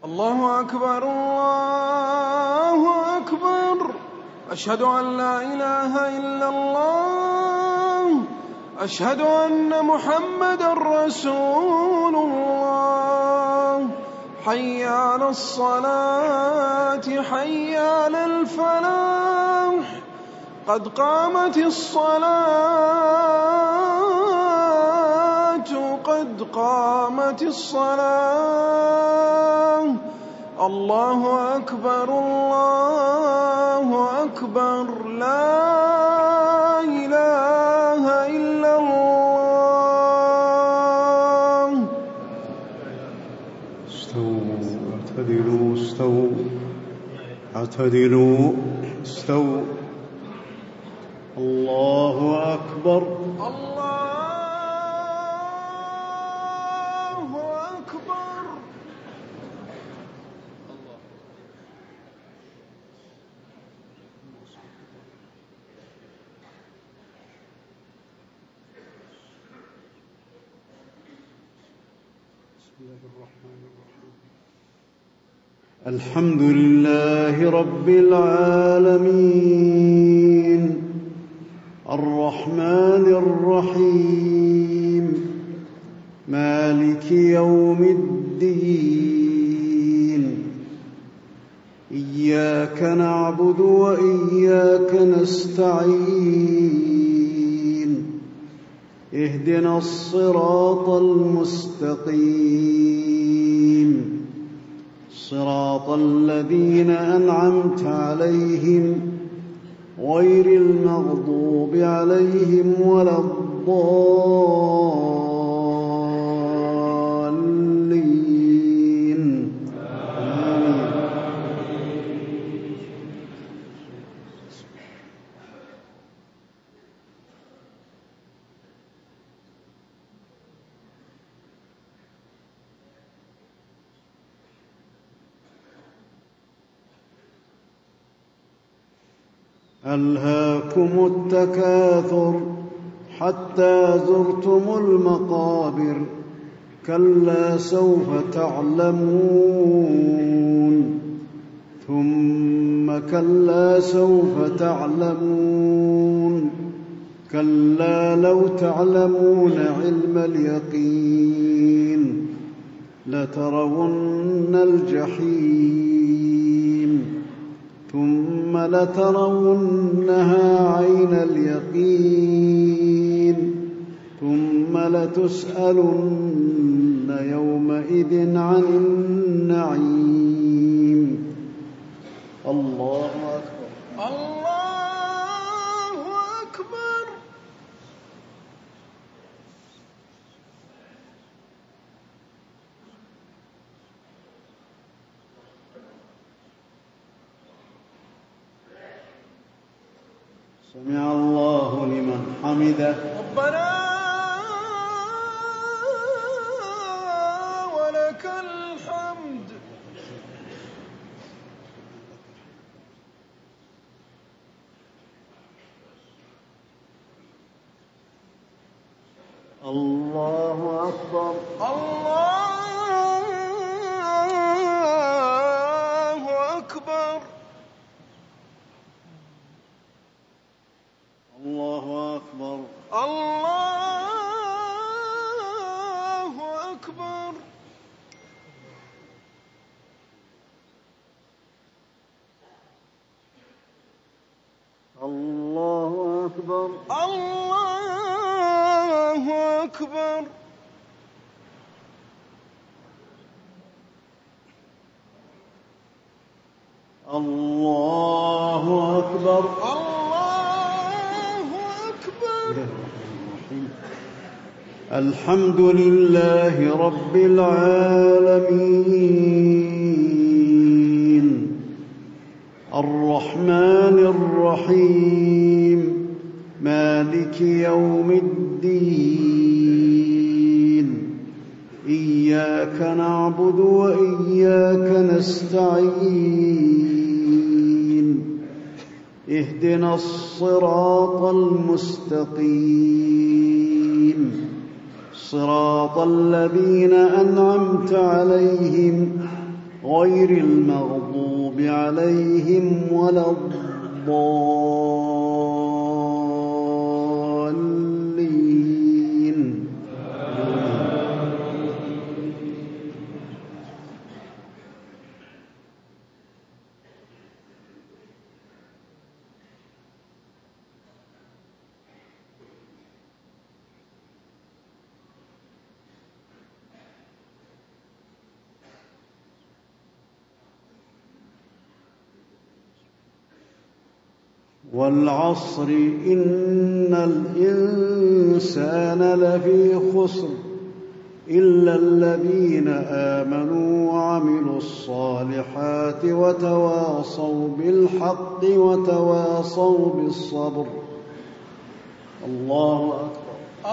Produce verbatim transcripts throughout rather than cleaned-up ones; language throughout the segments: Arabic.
الله أكبر الله أكبر. أشهد أن لا إله إلا الله. أشهد أن محمدًا رسول الله. حي على الصلاة حي على الفلاح. قد قامت الصلاة قد قامت الصلاة. الله أكبر الله أكبر. لا إله إلا الله. استووا اعتدلوا استووا اعتدلوا استووا. الله أكبر الله أكبر. بسم الله الرحمن الرحيم. الحمد لله رب العالمين الرحمن الرحيم مالك يوم الدين. إياك نعبد وإياك نستعين. اهدنا الصراط المستقيم صراط الذين أنعمت عليهم غير المغضوب عليهم ولا الضالين. ألهاكم التكاثر حتى زرتم المقابر. كلا سوف تعلمون ثم كلا سوف تعلمون. كلا لو تعلمون علم اليقين لترون الجحيم ثم لترونها عين اليقين ثم لتسألن يومئذ عن النعيم. الله أكبر الله أكبر. سمع الله لمن حمده. ربنا ولك الحمد. الله أكبر الله أكبر. الله أكبر الله أكبر. الله أكبر الله أكبر. الله أكبر. الله أكبر. الحمد لله رب العالمين الرحمن الرحيم مالك يوم الدين. إياك نعبد وإياك نستعين. اهدنا الصراط المستقيم صراط الذين أنعمت عليهم غير المغضوب عليهم ولا الضالين. والعصر إن الإنسان لفي خسر إلا الذين آمنوا وعملوا الصالحات وتواصوا بالحق وتواصوا بالصبر. الله أكبر.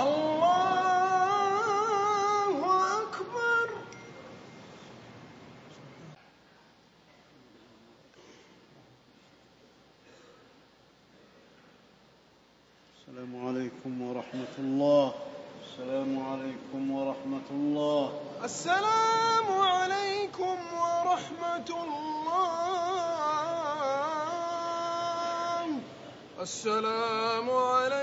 الله أكبر. السلام عليكم ورحمة الله. السلام عليكم ورحمة الله. السلام عليكم ورحمة الله. السلام عليكم